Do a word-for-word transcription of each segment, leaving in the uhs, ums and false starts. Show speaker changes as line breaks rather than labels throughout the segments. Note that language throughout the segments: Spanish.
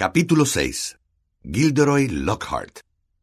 Capítulo seis. Gilderoy Lockhart.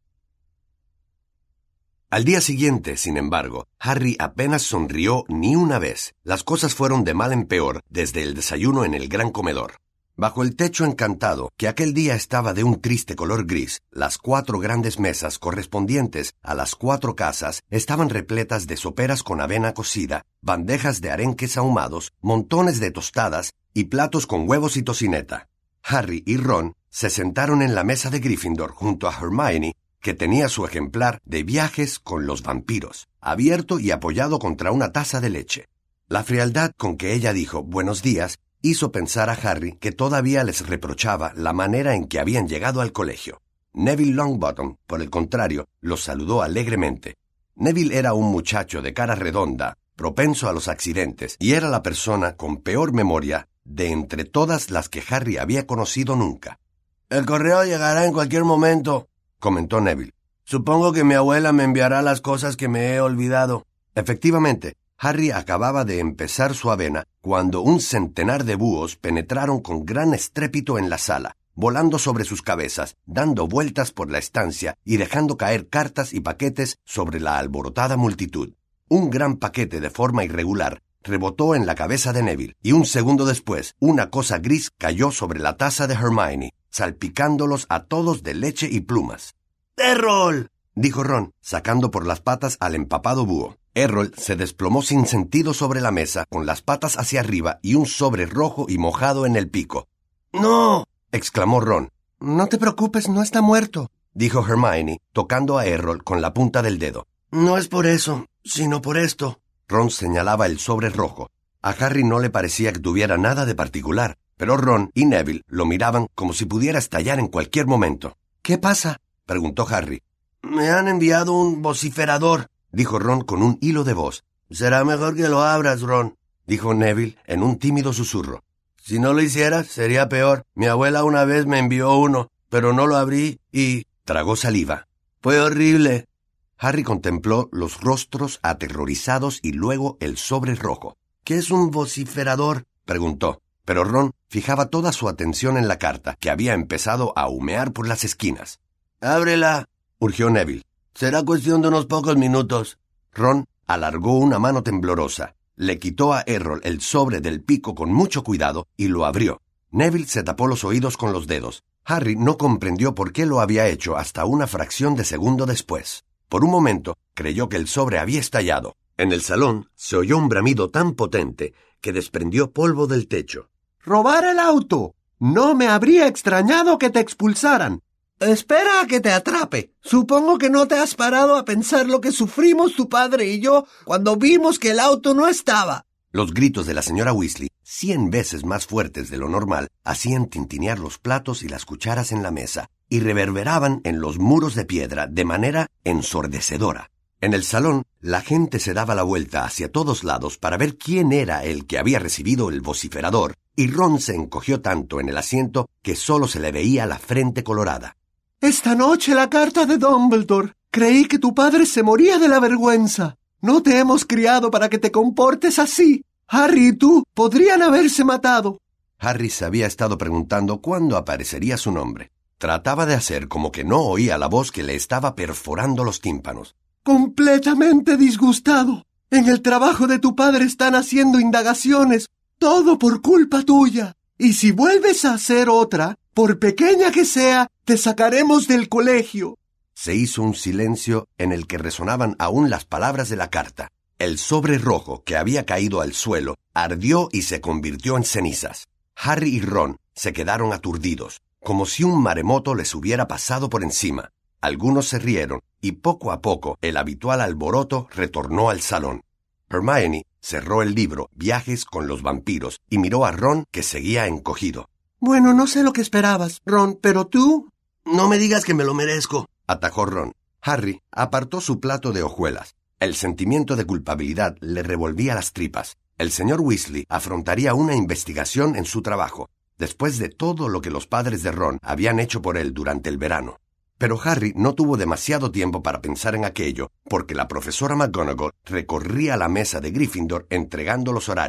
Al día siguiente, sin embargo, Harry apenas sonrió ni una vez. Las cosas fueron de mal en peor desde el desayuno en el gran comedor. Bajo el techo encantado, que aquel día estaba de un triste color gris, las cuatro grandes mesas correspondientes a las cuatro casas estaban repletas de soperas con avena cocida, bandejas de arenques ahumados, montones de tostadas y platos con huevos y tocineta. Harry y Ron se sentaron en la mesa de Gryffindor junto a Hermione, que tenía su ejemplar de Viajes con los vampiros, abierto y apoyado contra una taza de leche. La frialdad con que ella dijo buenos días hizo pensar a Harry que todavía les reprochaba la manera en que habían llegado al colegio. Neville Longbottom, por el contrario, los saludó alegremente. Neville era un muchacho de cara redonda, propenso a los accidentes, y era la persona con peor memoria de entre todas las que Harry había conocido nunca. «El correo llegará en cualquier momento», comentó Neville. «Supongo que mi abuela me enviará las cosas que me he olvidado». Efectivamente, Harry acababa de empezar su avena cuando un centenar de búhos penetraron con gran estrépito en la sala, volando sobre sus cabezas, dando vueltas por la estancia y dejando caer cartas y paquetes sobre la alborotada multitud. Un gran paquete de forma irregular rebotó en la cabeza de Neville, y un segundo después, una cosa gris cayó sobre la taza de Hermione, salpicándolos a todos de leche y plumas. «¡Errol!», dijo Ron, sacando por las patas al empapado búho. Errol se desplomó sin sentido sobre la mesa, con las patas hacia arriba y un sobre rojo y mojado en el pico. «¡No!», exclamó Ron. «No te preocupes, no está muerto», dijo Hermione, tocando a Errol con la punta del dedo. «No es por eso, sino por esto». Ron señalaba el sobre rojo. A Harry no le parecía que tuviera nada de particular, pero Ron y Neville lo miraban como si pudiera estallar en cualquier momento. «¿Qué pasa?», preguntó Harry. «Me han enviado un vociferador», dijo Ron con un hilo de voz. «Será mejor que lo abras, Ron», dijo Neville en un tímido susurro. «Si no lo hicieras, sería peor. Mi abuela una vez me envió uno, pero no lo abrí y...» tragó saliva. «Fue horrible». Harry contempló los rostros aterrorizados y luego el sobre rojo. «¿Qué es un vociferador?», preguntó, pero Ron fijaba toda su atención en la carta, que había empezado a humear por las esquinas. «Ábrela», urgió Neville. «Será cuestión de unos pocos minutos». Ron alargó una mano temblorosa, le quitó a Errol el sobre del pico con mucho cuidado y lo abrió. Neville se tapó los oídos con los dedos. Harry no comprendió por qué lo había hecho hasta una fracción de segundo después. Por un momento creyó que el sobre había estallado. En el salón se oyó un bramido tan potente que desprendió polvo del techo.
«¡Robar el auto! No me habría extrañado que te expulsaran». «Espera a que te atrape. Supongo que no te has parado a pensar lo que sufrimos tu padre y yo cuando vimos que el auto no estaba».
Los gritos de la señora Weasley, cien veces más fuertes de lo normal, hacían tintinear los platos y las cucharas en la mesa, y reverberaban en los muros de piedra de manera ensordecedora. En el salón, la gente se daba la vuelta hacia todos lados para ver quién era el que había recibido el vociferador, y Ron se encogió tanto en el asiento que solo se le veía la frente colorada.
«Esta noche la carta de Dumbledore. Creí que tu padre se moría de la vergüenza. No te hemos criado para que te comportes así. Harry y tú podrían haberse matado».
Harry se había estado preguntando cuándo aparecería su nombre. Trataba de hacer como que no oía la voz que le estaba perforando los tímpanos.
«Completamente disgustado. En el trabajo de tu padre están haciendo indagaciones. Todo por culpa tuya. Y si vuelves a hacer otra, por pequeña que sea, te sacaremos del colegio».
Se hizo un silencio en el que resonaban aún las palabras de la carta. El sobre rojo que había caído al suelo ardió y se convirtió en cenizas. Harry y Ron se quedaron aturdidos, como si un maremoto les hubiera pasado por encima. Algunos se rieron, y poco a poco el habitual alboroto retornó al salón. Hermione cerró el libro Viajes con los vampiros y miró a Ron, que seguía encogido.
«Bueno, no sé lo que esperabas, Ron, pero tú...»
«No me digas que me lo merezco», atajó Ron. Harry apartó su plato de hojuelas. El sentimiento de culpabilidad le revolvía las tripas. El señor Weasley afrontaría una investigación en su trabajo, después de todo lo que los padres de Ron habían hecho por él durante el verano. Pero Harry no tuvo demasiado tiempo para pensar en aquello, porque la profesora McGonagall recorría la mesa de Gryffindor entregando los horarios.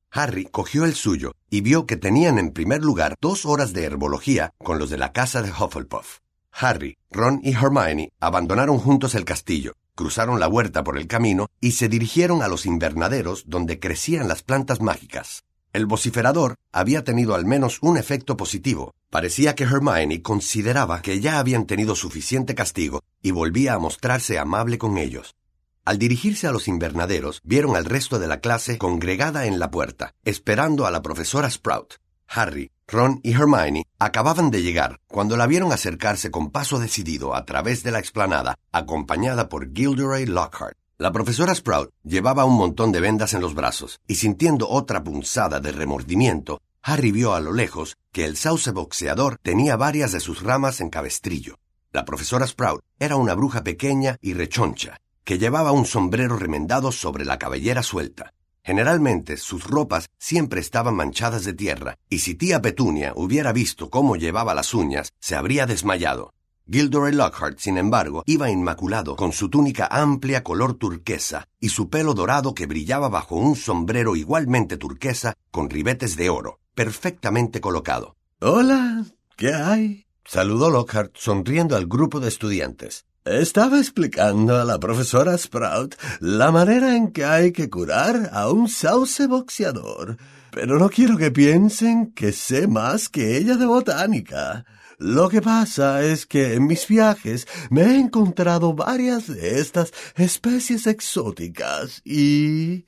Harry cogió el suyo y vio que tenían en primer lugar dos horas de herbología con los de la casa de Hufflepuff. Harry, Ron y Hermione abandonaron juntos el castillo, cruzaron la huerta por el camino y se dirigieron a los invernaderos donde crecían las plantas mágicas. El vociferador había tenido al menos un efecto positivo. Parecía que Hermione consideraba que ya habían tenido suficiente castigo y volvía a mostrarse amable con ellos. Al dirigirse a los invernaderos, vieron al resto de la clase congregada en la puerta, esperando a la profesora Sprout. Harry, Ron y Hermione acababan de llegar cuando la vieron acercarse con paso decidido a través de la explanada, acompañada por Gilderoy Lockhart. La profesora Sprout llevaba un montón de vendas en los brazos, y sintiendo otra punzada de remordimiento, Harry vio a lo lejos que el sauce boxeador tenía varias de sus ramas en cabestrillo. La profesora Sprout era una bruja pequeña y rechoncha, que llevaba un sombrero remendado sobre la cabellera suelta. Generalmente sus ropas siempre estaban manchadas de tierra, y si tía Petunia hubiera visto cómo llevaba las uñas, se habría desmayado. Gilderoy Lockhart, sin embargo, iba inmaculado con su túnica amplia color turquesa y su pelo dorado que brillaba bajo un sombrero igualmente turquesa con ribetes de oro, perfectamente colocado.
«Hola, ¿qué hay?»,
saludó Lockhart sonriendo al grupo de estudiantes.
«Estaba explicando a la profesora Sprout la manera en que hay que curar a un sauce boxeador, pero no quiero que piensen que sé más que ella de botánica. Lo que pasa es que en mis viajes me he encontrado varias de estas especies exóticas y...»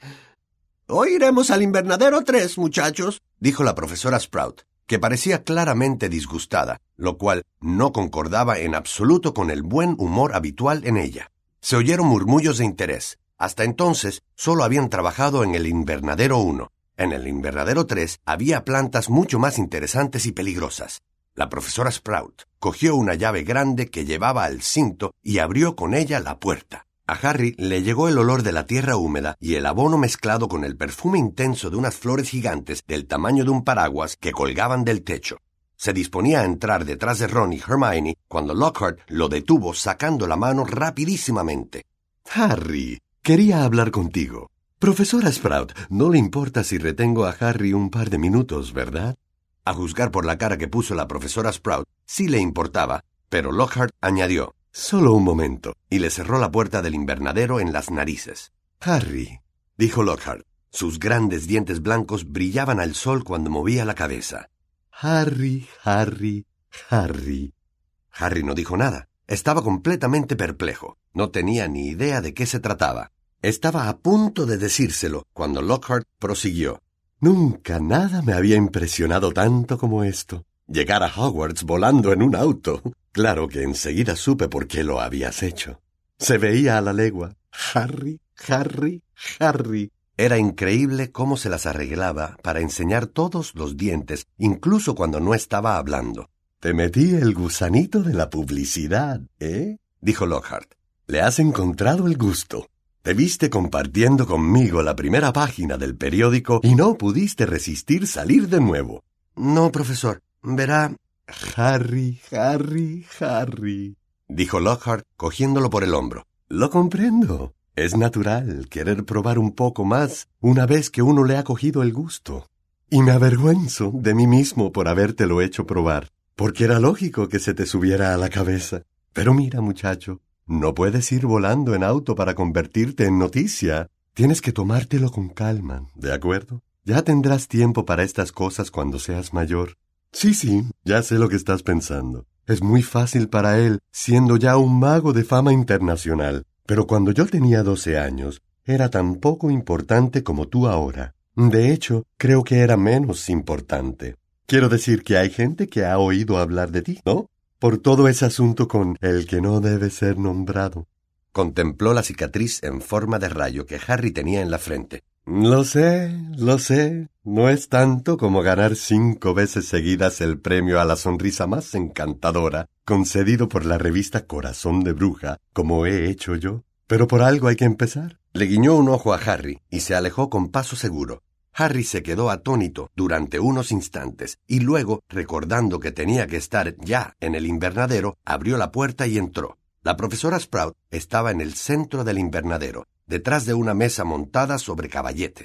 «Hoy iremos al invernadero tres, muchachos», dijo la profesora Sprout, que parecía claramente disgustada, lo cual no concordaba en absoluto con el buen humor habitual en ella. Se oyeron murmullos de interés. Hasta entonces solo habían trabajado en el invernadero uno. En el invernadero tres había plantas mucho más interesantes y peligrosas. La profesora Sprout cogió una llave grande que llevaba al cinto y abrió con ella la puerta. A Harry le llegó el olor de la tierra húmeda y el abono mezclado con el perfume intenso de unas flores gigantes del tamaño de un paraguas que colgaban del techo. Se disponía a entrar detrás de Ron y Hermione cuando Lockhart lo detuvo sacando la mano rapidísimamente.
«Harry, quería hablar contigo. Profesora Sprout, no le importa si retengo a Harry un par de minutos, ¿verdad?»
A juzgar por la cara que puso la profesora Sprout, sí le importaba, pero Lockhart añadió:
«Solo un momento»,
y le cerró la puerta del invernadero en las narices.
«Harry»,
dijo Lockhart. Sus grandes dientes blancos brillaban al sol cuando movía la cabeza.
«Harry, Harry, Harry».
Harry no dijo nada. Estaba completamente perplejo. No tenía ni idea de qué se trataba. Estaba a punto de decírselo cuando Lockhart prosiguió:
«Nunca nada me había impresionado tanto como esto. Llegar a Hogwarts volando en un auto. Claro que enseguida supe por qué lo habías hecho. Se veía a la legua. Harry, Harry, Harry».
Era increíble cómo se las arreglaba para enseñar todos los dientes, incluso cuando no estaba hablando.
«Te metí el gusanito de la publicidad, ¿eh?»,
dijo Lockhart.
«Le has encontrado el gusto. Te viste compartiendo conmigo la primera página del periódico y no pudiste resistir salir de nuevo».
«No, profesor, verá...»
«Harry, Harry, Harry»,
dijo Lockhart cogiéndolo por el hombro.
«Lo comprendo. Es natural querer probar un poco más una vez que uno le ha cogido el gusto. Y me avergüenzo de mí mismo por habértelo hecho probar, porque era lógico que se te subiera a la cabeza. Pero mira, muchacho, no puedes ir volando en auto para convertirte en noticia. Tienes que tomártelo con calma, ¿de acuerdo? Ya tendrás tiempo para estas cosas cuando seas mayor». «Sí, sí, ya sé lo que estás pensando. Es muy fácil para él, siendo ya un mago de fama internacional. Pero cuando yo tenía doce años, era tan poco importante como tú ahora. De hecho, creo que era menos importante. Quiero decir que hay gente que ha oído hablar de ti, ¿no? Por todo ese asunto con el que no debe ser nombrado».
Contempló la cicatriz en forma de rayo que Harry tenía en la frente.
«Lo sé, lo sé. No es tanto como ganar cinco veces seguidas el premio a la sonrisa más encantadora, concedido por la revista Corazón de Bruja, como he hecho yo. Pero por algo hay que empezar».
Le guiñó un ojo a Harry y se alejó con paso seguro. Harry se quedó atónito durante unos instantes y luego, recordando que tenía que estar ya en el invernadero, abrió la puerta y entró. La profesora Sprout estaba en el centro del invernadero, detrás de una mesa montada sobre caballetes.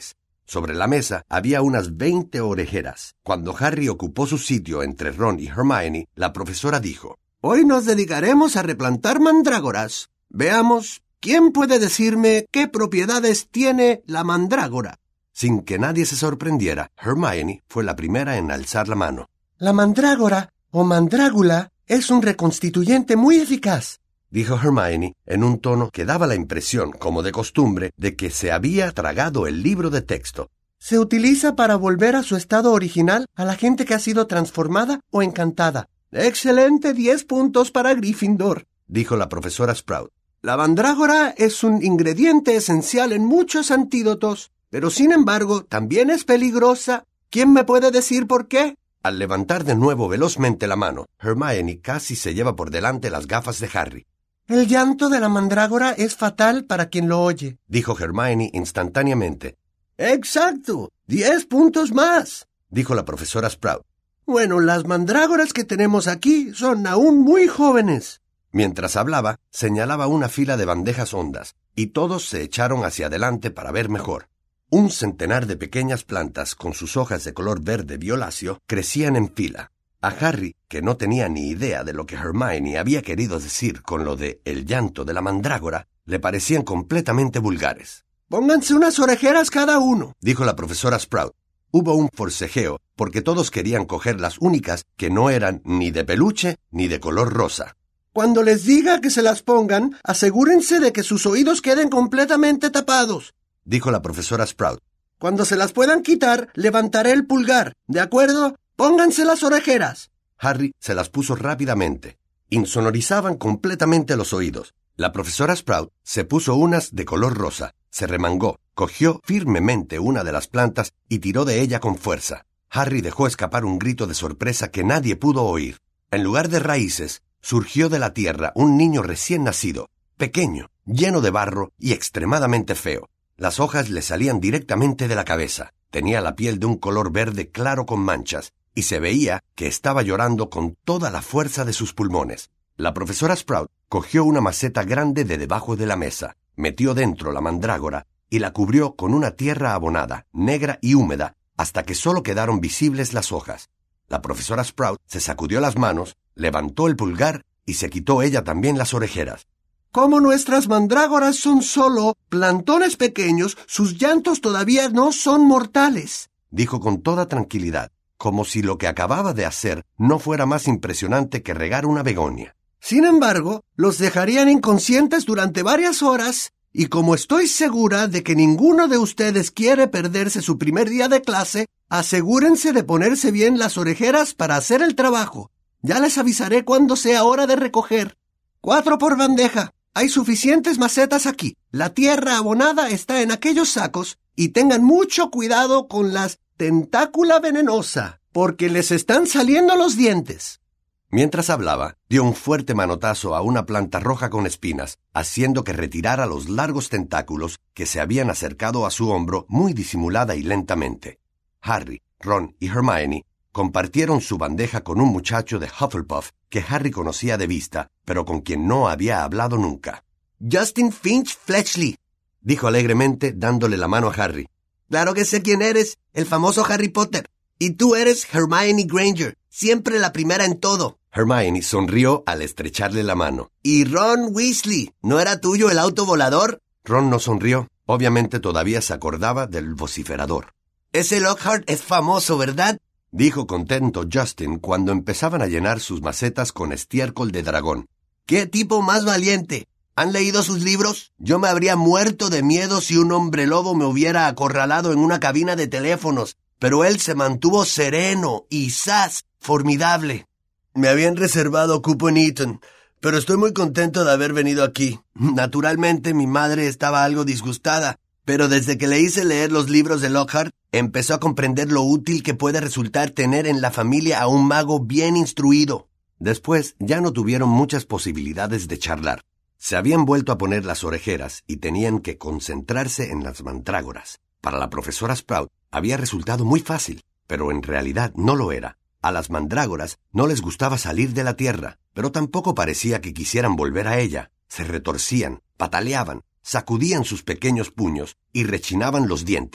Sobre la mesa había unas veinte orejeras. Cuando Harry ocupó su sitio entre Ron y Hermione, la profesora dijo:
«Hoy nos dedicaremos a replantar mandrágoras. Veamos, ¿quién puede decirme qué propiedades tiene la mandrágora?»
Sin que nadie se sorprendiera, Hermione fue la primera en alzar la mano.
«La mandrágora, o mandrágula, es un reconstituyente muy eficaz»,
dijo Hermione en un tono que daba la impresión, como de costumbre, de que se había tragado el libro de texto.
«Se utiliza para volver a su estado original a la gente que ha sido transformada o encantada». «Excelente, diez puntos para Gryffindor»,
dijo la profesora Sprout.
«La mandrágora es un ingrediente esencial en muchos antídotos, pero sin embargo también es peligrosa. ¿Quién me puede decir por qué?»
Al levantar de nuevo velozmente la mano, Hermione casi se lleva por delante las gafas de Harry.
«El llanto de la mandrágora es fatal para quien lo oye»,
dijo Hermione instantáneamente.
«Exacto, diez puntos más»,
dijo la profesora Sprout.
«Bueno, las mandrágoras que tenemos aquí son aún muy jóvenes».
Mientras hablaba, señalaba una fila de bandejas hondas, y todos se echaron hacia adelante para ver mejor. Un centenar de pequeñas plantas con sus hojas de color verde violáceo crecían en fila. A Harry, que no tenía ni idea de lo que Hermione había querido decir con lo de el llanto de la mandrágora, le parecían completamente vulgares.
«Pónganse unas orejeras cada uno»,
dijo la profesora Sprout. Hubo un forcejeo porque todos querían coger las únicas que no eran ni de peluche ni de color rosa.
«Cuando les diga que se las pongan, asegúrense de que sus oídos queden completamente tapados»,
dijo la profesora Sprout.
«Cuando se las puedan quitar, levantaré el pulgar, ¿de acuerdo? Pónganse las orejeras».
Harry se las puso rápidamente. Insonorizaban completamente los oídos. La profesora Sprout se puso unas de color rosa, se remangó, cogió firmemente una de las plantas y tiró de ella con fuerza. Harry dejó escapar un grito de sorpresa que nadie pudo oír. En lugar de raíces, surgió de la tierra un niño recién nacido, pequeño, lleno de barro y extremadamente feo. Las hojas le salían directamente de la cabeza. Tenía la piel de un color verde claro con manchas, y se veía que estaba llorando con toda la fuerza de sus pulmones. La profesora Sprout cogió una maceta grande de debajo de la mesa, metió dentro la mandrágora y la cubrió con una tierra abonada, negra y húmeda, hasta que solo quedaron visibles las hojas. La profesora Sprout se sacudió las manos, levantó el pulgar y se quitó ella también las orejeras.
«Como nuestras mandrágoras son solo plantones pequeños, sus llantos todavía no son mortales»,
dijo con toda tranquilidad, como si lo que acababa de hacer no fuera más impresionante que regar una begonia.
«Sin embargo, los dejarían inconscientes durante varias horas, y como estoy segura de que ninguno de ustedes quiere perderse su primer día de clase, asegúrense de ponerse bien las orejeras para hacer el trabajo. Ya les avisaré cuando sea hora de recoger. Cuatro por bandeja. Hay suficientes macetas aquí. La tierra abonada está en aquellos sacos, y tengan mucho cuidado con las tentácula venenosa, porque les están saliendo los dientes».
Mientras hablaba, dio un fuerte manotazo a una planta roja con espinas, haciendo que retirara los largos tentáculos que se habían acercado a su hombro muy disimulada y lentamente. Harry, Ron y Hermione compartieron su bandeja con un muchacho de Hufflepuff que Harry conocía de vista, pero con quien no había hablado nunca.
«Justin Finch Fletchley»,
dijo alegremente dándole la mano a Harry.
«Claro que sé quién eres, el famoso Harry Potter. Y tú eres Hermione Granger, siempre la primera en todo».
Hermione sonrió al estrecharle la mano.
«Y Ron Weasley, ¿no era tuyo el auto volador?»
Ron no sonrió. Obviamente todavía se acordaba del vociferador.
«Ese Lockhart es famoso, ¿verdad?»,
dijo contento Justin cuando empezaban a llenar sus macetas con estiércol de dragón.
«¡Qué tipo más valiente! ¿Han leído sus libros? Yo me habría muerto de miedo si un hombre lobo me hubiera acorralado en una cabina de teléfonos, pero él se mantuvo sereno y ¡zas! Formidable. Me habían reservado cupo en Eton, pero estoy muy contento de haber venido aquí. Naturalmente mi madre estaba algo disgustada, pero desde que le hice leer los libros de Lockhart, empezó a comprender lo útil que puede resultar tener en la familia a un mago bien instruido».
Después ya no tuvieron muchas posibilidades de charlar. Se habían vuelto a poner las orejeras y tenían que concentrarse en las mandrágoras. Para la profesora Sprout había resultado muy fácil, pero en realidad no lo era. A las mandrágoras no les gustaba salir de la tierra, pero tampoco parecía que quisieran volver a ella. Se retorcían, pataleaban, sacudían sus pequeños puños y rechinaban los dientes.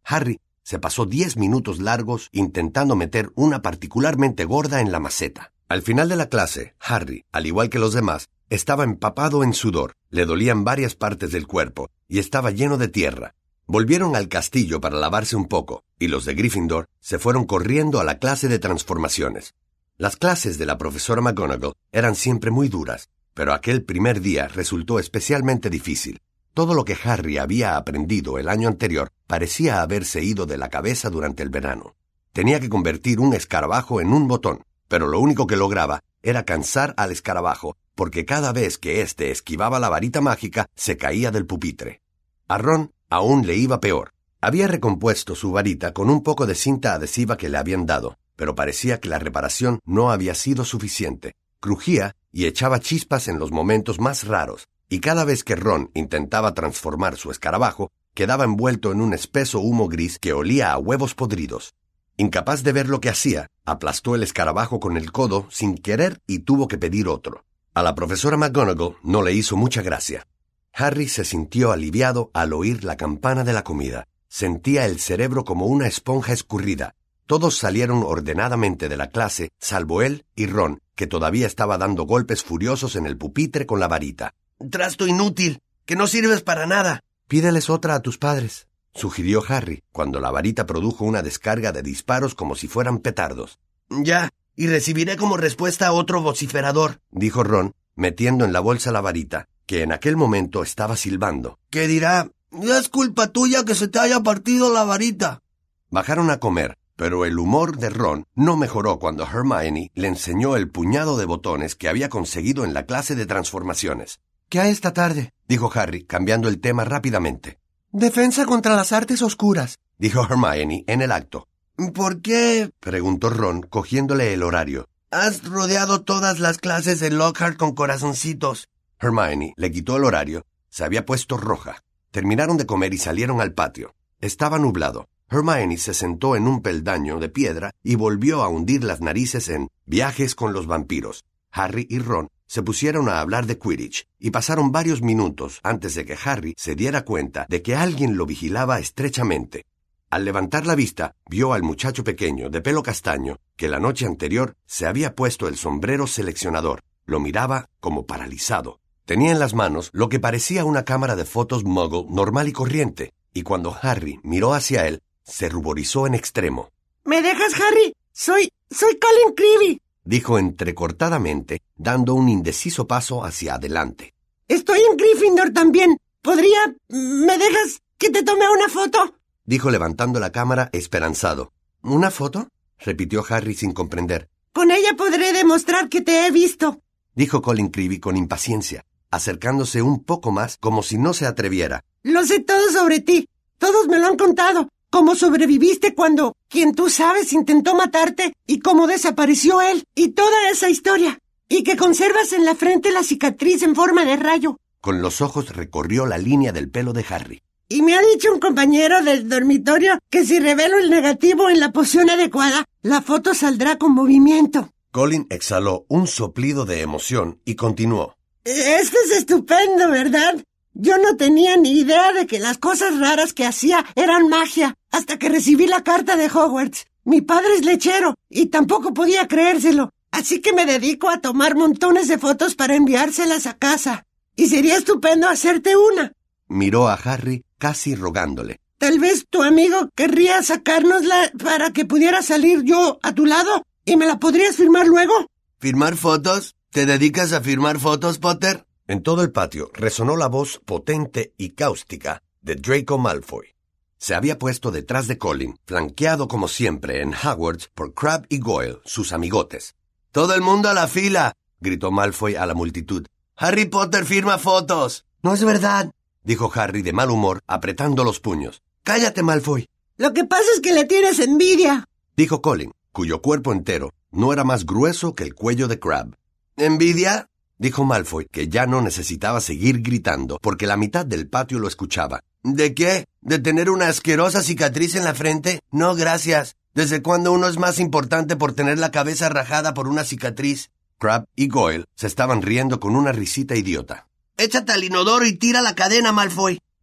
Harry se pasó diez minutos largos intentando meter una particularmente gorda en la maceta. Al final de la clase, Harry, al igual que los demás, estaba empapado en sudor, le dolían varias partes del cuerpo y estaba lleno de tierra. Volvieron al castillo para lavarse un poco, y los de Gryffindor se fueron corriendo a la clase de transformaciones. Las clases de la profesora McGonagall eran siempre muy duras, pero aquel primer día resultó especialmente difícil. Todo lo que Harry había aprendido el año anterior parecía haberse ido de la cabeza durante el verano. Tenía que convertir un escarabajo en un botón, pero lo único que lograba era cansar al escarabajo, porque cada vez que éste esquivaba la varita mágica se caía del pupitre. A Ron aún le iba peor. Había recompuesto su varita con un poco de cinta adhesiva que le habían dado, pero parecía que la reparación no había sido suficiente. Crujía y echaba chispas en los momentos más raros, y cada vez que Ron intentaba transformar su escarabajo, quedaba envuelto en un espeso humo gris que olía a huevos podridos. Incapaz de ver lo que hacía, aplastó el escarabajo con el codo sin querer y tuvo que pedir otro. A la profesora McGonagall no le hizo mucha gracia. Harry se sintió aliviado al oír la campana de la comida. Sentía el cerebro como una esponja escurrida. Todos salieron ordenadamente de la clase, salvo él y Ron, que todavía estaba dando golpes furiosos en el pupitre con la varita. «¡Trasto inútil! ¡Que no sirves para nada!» «Pídeles otra a tus padres», sugirió Harry, cuando la varita produjo una descarga de disparos como si fueran petardos. «Ya, y recibiré como respuesta otro vociferador», dijo Ron, metiendo en la bolsa la varita, que en aquel momento estaba silbando. «¿Qué dirá? Ya es culpa tuya que se te haya partido la varita». Bajaron a comer, pero el humor de Ron no mejoró cuando Hermione le enseñó el puñado de botones que había conseguido en la clase de transformaciones. «¿Qué hay esta tarde?», dijo Harry, cambiando el tema rápidamente.
«Defensa contra las artes oscuras»,
dijo Hermione en el acto. «¿Por qué?», preguntó Ron, cogiéndole el horario. «Has rodeado todas las clases de Lockhart con corazoncitos». Hermione le quitó el horario. Se había puesto roja. Terminaron de comer y salieron al patio. Estaba nublado. Hermione se sentó en un peldaño de piedra y volvió a hundir las narices en Viajes con los vampiros. Harry y Ron se pusieron a hablar de Quidditch y pasaron varios minutos antes de que Harry se diera cuenta de que alguien lo vigilaba estrechamente. Al levantar la vista, vio al muchacho pequeño de pelo castaño que la noche anterior se había puesto el sombrero seleccionador. Lo miraba como paralizado. Tenía en las manos lo que parecía una cámara de fotos Muggle normal y corriente, y cuando Harry miró hacia él, se ruborizó en extremo.
¿Me dejas, Harry? Soy... soy Colin Creevy,
dijo entrecortadamente, dando un indeciso paso hacia adelante.
Estoy en Gryffindor también. ¿Podría... me dejas que te tome una foto?
Dijo levantando la cámara esperanzado. ¿Una foto?, repitió Harry sin comprender.
Con ella podré demostrar que te he visto,
dijo Colin Creevy con impaciencia, acercándose un poco más como si no se atreviera.
Lo sé todo sobre ti. Todos me lo han contado. Cómo sobreviviste cuando quien tú sabes intentó matarte y cómo desapareció él y toda esa historia. Y que conservas en la frente la cicatriz en forma de rayo.
Con los ojos recorrió la línea del pelo de Harry.
Y me ha dicho un compañero del dormitorio que si revelo el negativo en la posición adecuada, la foto saldrá con movimiento.
Colin exhaló un soplido de emoción y continuó.
Esto es estupendo, ¿verdad? Yo no tenía ni idea de que las cosas raras que hacía eran magia, hasta que recibí la carta de Hogwarts. Mi padre es lechero, y tampoco podía creérselo, así que me dedico a tomar montones de fotos para enviárselas a casa. Y sería estupendo hacerte una.
Miró a Harry casi rogándole.
Tal vez tu amigo querría sacárnosla para que pudiera salir yo a tu lado, y me la podrías firmar luego.
¿Firmar fotos? ¿Te dedicas a firmar fotos, Potter? En todo el patio resonó la voz potente y cáustica de Draco Malfoy. Se había puesto detrás de Colin, flanqueado como siempre en Hogwarts por Crabbe y Goyle, sus amigotes. «¡Todo el mundo a la fila!», gritó Malfoy a la multitud. «¡Harry Potter firma fotos!». «No es verdad», dijo Harry de mal humor, apretando los puños. «¡Cállate, Malfoy!».
«Lo que pasa es que le tienes envidia»,
dijo Colin, cuyo cuerpo entero no era más grueso que el cuello de Crabbe. «¿Envidia?», dijo Malfoy, que ya no necesitaba seguir gritando, porque la mitad del patio lo escuchaba. «¿De qué? ¿De tener una asquerosa cicatriz en la frente? No, gracias. ¿Desde cuándo uno es más importante por tener la cabeza rajada por una cicatriz?» Crabbe y Goyle se estaban riendo con una risita idiota. «Échate al inodoro y tira la cadena, Malfoy»,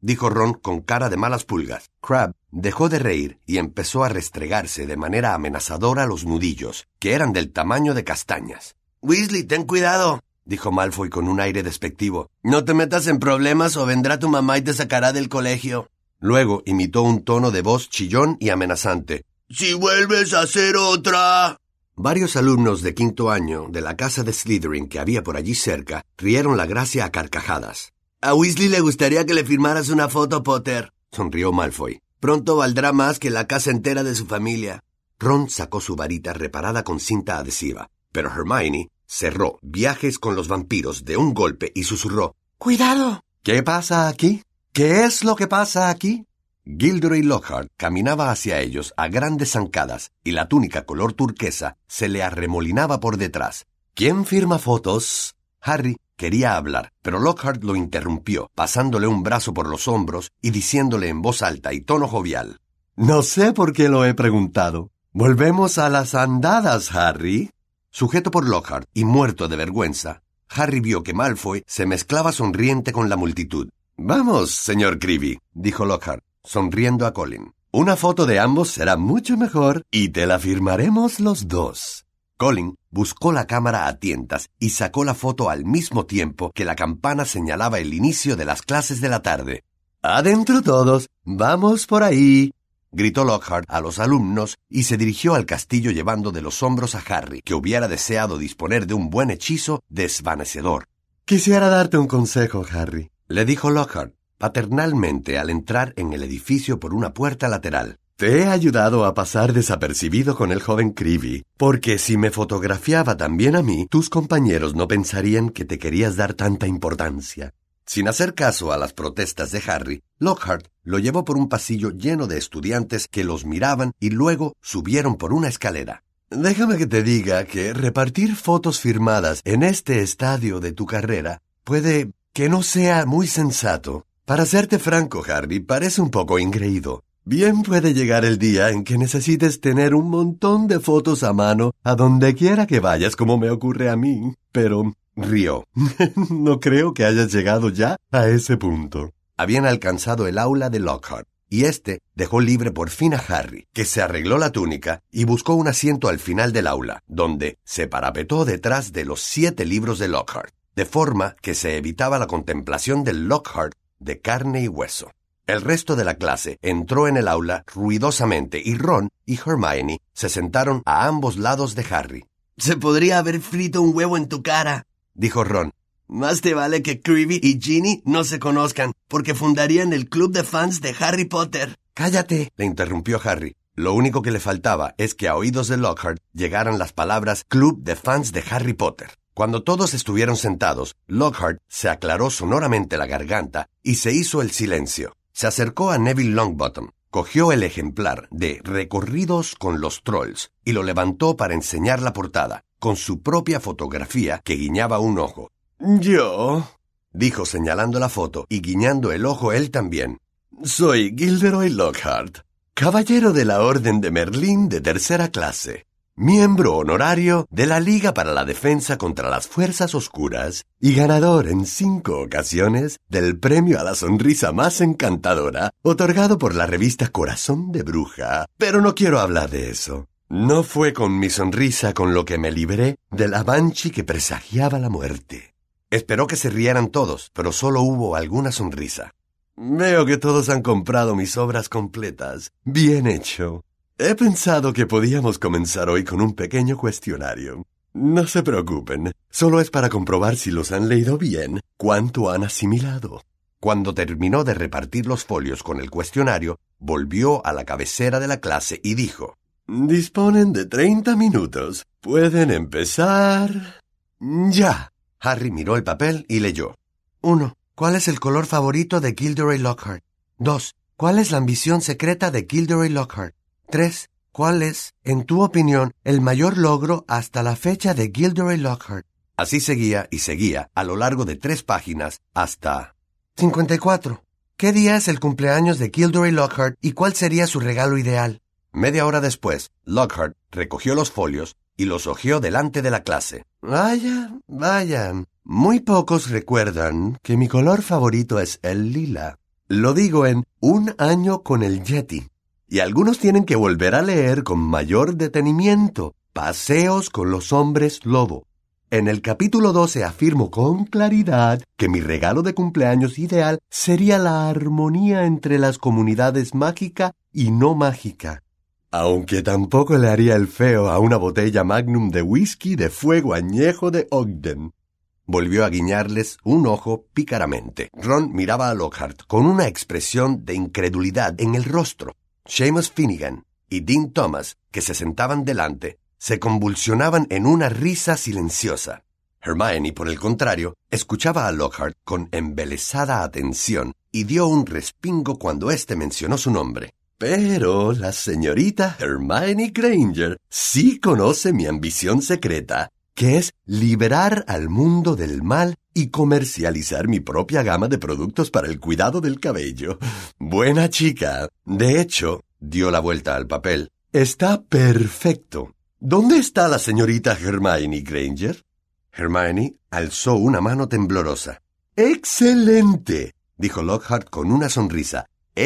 dijo Ron con cara de malas pulgas. Crabbe dejó de reír y empezó a restregarse de manera amenazadora los nudillos, que eran del tamaño de castañas. «Weasley, ten cuidado», dijo Malfoy con un aire despectivo. «No te metas en problemas o vendrá tu mamá y te sacará del colegio». Luego imitó un tono de voz chillón y amenazante. «¡Si vuelves a hacer otra!». Varios alumnos de quinto año de la casa de Slytherin que había por allí cerca rieron la gracia a carcajadas. «A Weasley le gustaría que le firmaras una foto, Potter», sonrió Malfoy. «Pronto valdrá más que la casa entera de su familia». Ron sacó su varita reparada con cinta adhesiva, pero Hermione cerró Viajes con los vampiros de un golpe y susurró.
¡Cuidado! ¿Qué pasa aquí? ¿Qué es lo que pasa aquí?
Gilderoy Lockhart caminaba hacia ellos a grandes zancadas y la túnica color turquesa se le arremolinaba por detrás.
¿Quién firma fotos?
Harry quería hablar, pero Lockhart lo interrumpió, pasándole un brazo por los hombros y diciéndole en voz alta y tono jovial.
No sé por qué lo he preguntado. ¿Volvemos a las andadas, Harry?
Sujeto por Lockhart y muerto de vergüenza, Harry vio que Malfoy se mezclaba sonriente con la multitud.
«Vamos, señor Creevy», dijo Lockhart,
sonriendo a Colin.
«Una foto de ambos será mucho mejor y te la firmaremos los dos».
Colin buscó la cámara a tientas y sacó la foto al mismo tiempo que la campana señalaba el inicio de las clases de la tarde.
«Adentro todos, vamos por ahí»,
gritó Lockhart a los alumnos y se dirigió al castillo llevando de los hombros a Harry, que hubiera deseado disponer de un buen hechizo desvanecedor.
«Quisiera darte un consejo, Harry»,
le dijo Lockhart paternalmente al entrar en el edificio por una puerta lateral.
«Te he ayudado a pasar desapercibido con el joven Creevy, porque si me fotografiaba también a mí, tus compañeros no pensarían que te querías dar tanta importancia».
Sin hacer caso a las protestas de Harry, Lockhart lo llevó por un pasillo lleno de estudiantes que los miraban y luego subieron por una escalera.
«Déjame que te diga que repartir fotos firmadas en este estadio de tu carrera puede que no sea muy sensato. Para serte franco, Harry, parece un poco ingreído. Bien puede llegar el día en que necesites tener un montón de fotos a mano a donde quiera que vayas, como me ocurre a mí, pero...»
rió.
«No creo que hayas llegado ya a ese punto».
Habían alcanzado el aula de Lockhart, y éste dejó libre por fin a Harry, que se arregló la túnica y buscó un asiento al final del aula, donde se parapetó detrás de los siete libros de Lockhart, de forma que se evitaba la contemplación del Lockhart de carne y hueso. El resto de la clase entró en el aula ruidosamente y Ron y Hermione se sentaron a ambos lados de Harry. «Se podría haber frito un huevo en tu cara», dijo Ron. «Más te vale que Creevy y Ginny no se conozcan, porque fundarían el club de fans de Harry Potter».
«Cállate»,
le interrumpió Harry. Lo único que le faltaba es que a oídos de Lockhart llegaran las palabras club de fans de Harry Potter. Cuando todos estuvieron sentados, Lockhart se aclaró sonoramente la garganta y se hizo el silencio. Se acercó a Neville Longbottom, cogió el ejemplar de Recorridos con los Trolls y lo levantó para enseñar la portada, con su propia fotografía que guiñaba un ojo.
«Yo»,
dijo señalando la foto y guiñando el ojo él también,
«soy Gilderoy Lockhart, caballero de la Orden de Merlín de tercera clase, miembro honorario de la Liga para la Defensa contra las Fuerzas Oscuras y ganador en cinco ocasiones del premio a la sonrisa más encantadora otorgado por la revista Corazón de Bruja. Pero no quiero hablar de eso. No fue con mi sonrisa con lo que me libré de la Banshee que presagiaba la muerte».
Esperó que se rieran todos, pero solo hubo alguna sonrisa.
«Veo que todos han comprado mis obras completas. Bien hecho. He pensado que podíamos comenzar hoy con un pequeño cuestionario. No se preocupen, solo es para comprobar si los han leído bien, cuánto han asimilado».
Cuando terminó de repartir los folios con el cuestionario, volvió a la cabecera de la clase y dijo:
«Disponen de treinta minutos. Pueden empezar ya».
Harry miró el papel y leyó. uno. ¿Cuál es el color favorito de Gilderoy Lockhart? dos. ¿Cuál es la ambición secreta de Gilderoy Lockhart? tres. ¿Cuál es, en tu opinión, el mayor logro hasta la fecha de Gilderoy Lockhart? Así seguía y seguía a lo largo de tres páginas hasta... cincuenta y cuatro. ¿Qué día es el cumpleaños de Gilderoy Lockhart y cuál sería su regalo ideal? Media hora después, Lockhart recogió los folios y los hojeó delante de la clase.
«Vaya, vaya. Muy pocos recuerdan que mi color favorito es el lila.
Lo digo en Un año con el Yeti. Y algunos tienen que volver a leer con mayor detenimiento Paseos con los hombres lobo. En el capítulo doce afirmo con claridad que mi regalo de cumpleaños ideal sería la armonía entre las comunidades mágica y no mágica. Aunque tampoco le haría el feo a una botella magnum de whisky de fuego añejo de Ogden. Volvió a guiñarles un ojo pícaramente. Ron miraba a Lockhart con una expresión de incredulidad en el rostro. Seamus Finnegan y Dean Thomas, que se sentaban delante, se convulsionaban en una risa silenciosa. Hermione, por el contrario, escuchaba a Lockhart con embelesada atención y dio un respingo cuando éste mencionó su nombre. Pero la señorita Hermione Granger sí conoce mi ambición secreta, que es liberar al mundo del mal y comercializar mi propia gama de productos para el cuidado del cabello. Buena chica. De hecho, dio la vuelta al papel. Está perfecto. ¿Dónde está la señorita Hermione Granger? Hermione alzó una mano temblorosa. ¡Excelente!, dijo Lockhart con una sonrisa.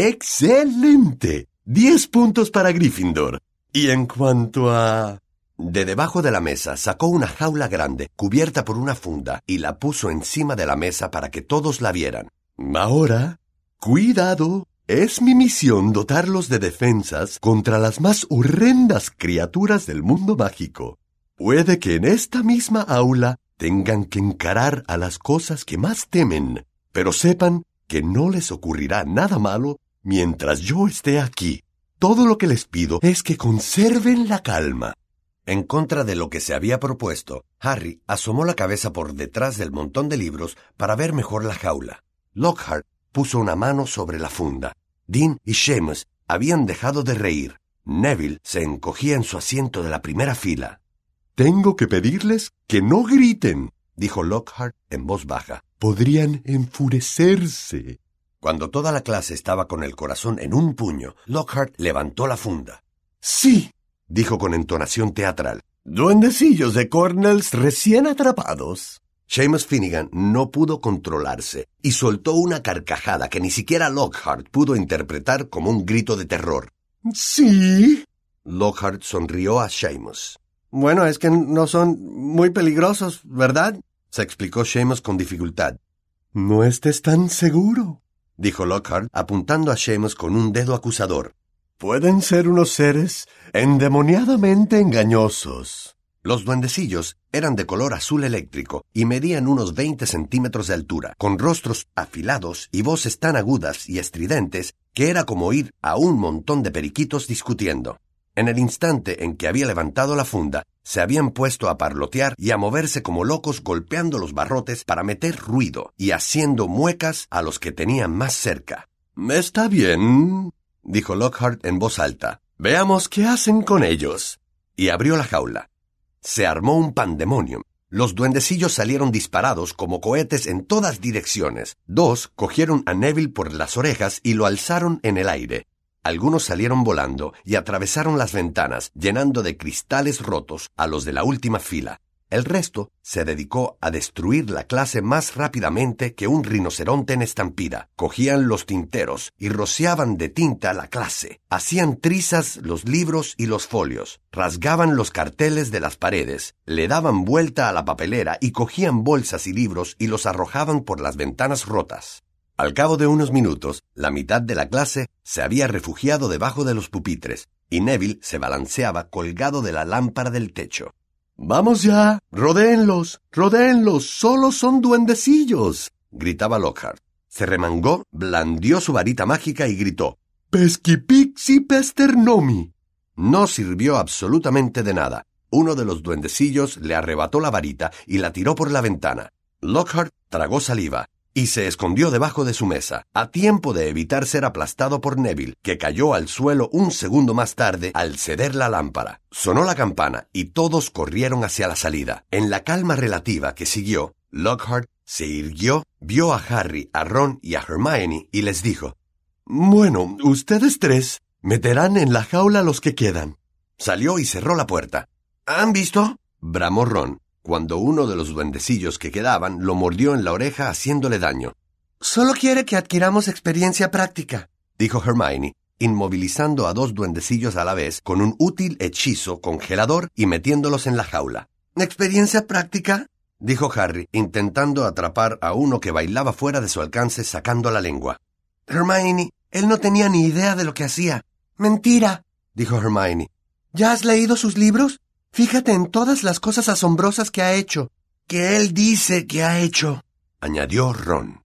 ¡Excelente! Diez puntos para Gryffindor. Y en cuanto a... De debajo de la mesa sacó una jaula grande, cubierta por una funda, y la puso encima de la mesa para que todos la vieran. Ahora, cuidado. Es mi misión dotarlos de defensas contra las más horrendas criaturas del mundo mágico. Puede que en esta misma aula tengan que encarar a las cosas que más temen, pero sepan que no les ocurrirá nada malo mientras yo esté aquí. Todo lo que les pido es que conserven la calma. En contra de lo que se había propuesto, Harry asomó la cabeza por detrás del montón de libros para ver mejor la jaula. Lockhart puso una mano sobre la funda. Dean y Seamus habían dejado de reír. Neville se encogía en su asiento de la primera fila. «Tengo que pedirles que no griten», dijo Lockhart en voz baja. «Podrían enfurecerse». Cuando toda la clase estaba con el corazón en un puño, Lockhart levantó la funda. «Sí», dijo con entonación teatral. «Duendecillos de Cornells recién atrapados». Seamus Finnegan no pudo controlarse y soltó una carcajada que ni siquiera Lockhart pudo interpretar como un grito de terror. «¿Sí?» Lockhart sonrió a Seamus. «Bueno, es que no son muy peligrosos, ¿verdad?», se explicó Seamus con dificultad. «No estés tan seguro», dijo Lockhart, apuntando a Seamus con un dedo acusador. «Pueden ser unos seres endemoniadamente engañosos». Los duendecillos eran de color azul eléctrico y medían unos veinte centímetros de altura, con rostros afilados y voces tan agudas y estridentes que era como oír a un montón de periquitos discutiendo. En el instante en que había levantado la funda, se habían puesto a parlotear y a moverse como locos golpeando los barrotes para meter ruido y haciendo muecas a los que tenían más cerca. «Está bien», dijo Lockhart en voz alta. «Veamos qué hacen con ellos». Y abrió la jaula. Se armó un pandemonium. Los duendecillos salieron disparados como cohetes en todas direcciones. Dos cogieron a Neville por las orejas y lo alzaron en el aire. Algunos salieron volando y atravesaron las ventanas, llenando de cristales rotos a los de la última fila. El resto se dedicó a destruir la clase más rápidamente que un rinoceronte en estampida. Cogían los tinteros y rociaban de tinta la clase. Hacían trizas los libros y los folios. Rasgaban los carteles de las paredes. Le daban vuelta a la papelera y cogían bolsas y libros y los arrojaban por las ventanas rotas. Al cabo de unos minutos, la mitad de la clase se había refugiado debajo de los pupitres y Neville se balanceaba colgado de la lámpara del techo. «¡Vamos ya! ¡Rodéenlos! ¡Rodéenlos! ¡Solo son duendecillos!», gritaba Lockhart. Se remangó, blandió su varita mágica y gritó: «¡Pesquipixi pesternomi!». No sirvió absolutamente de nada. Uno de los duendecillos le arrebató la varita y la tiró por la ventana. Lockhart tragó saliva y se escondió debajo de su mesa, a tiempo de evitar ser aplastado por Neville, que cayó al suelo un segundo más tarde al ceder la lámpara. Sonó la campana y todos corrieron hacia la salida. En la calma relativa que siguió, Lockhart se irguió, vio a Harry, a Ron y a Hermione y les dijo: «Bueno, ustedes tres meterán en la jaula los que quedan». Salió y cerró la puerta. «¿Han visto?», bramó Ron, cuando uno de los duendecillos que quedaban lo mordió en la oreja haciéndole daño.
Solo quiere que adquiramos experiencia práctica,
dijo Hermione, inmovilizando a dos duendecillos a la vez con un útil hechizo congelador y metiéndolos en la jaula.
¿Experiencia práctica?,
dijo Harry, intentando atrapar a uno que bailaba fuera de su alcance sacando la lengua.
Hermione, él no tenía ni idea de lo que hacía. Mentira,
dijo Hermione.
¿Ya has leído sus libros? Fíjate en todas las cosas asombrosas que ha hecho, que él dice que ha hecho,
añadió Ron.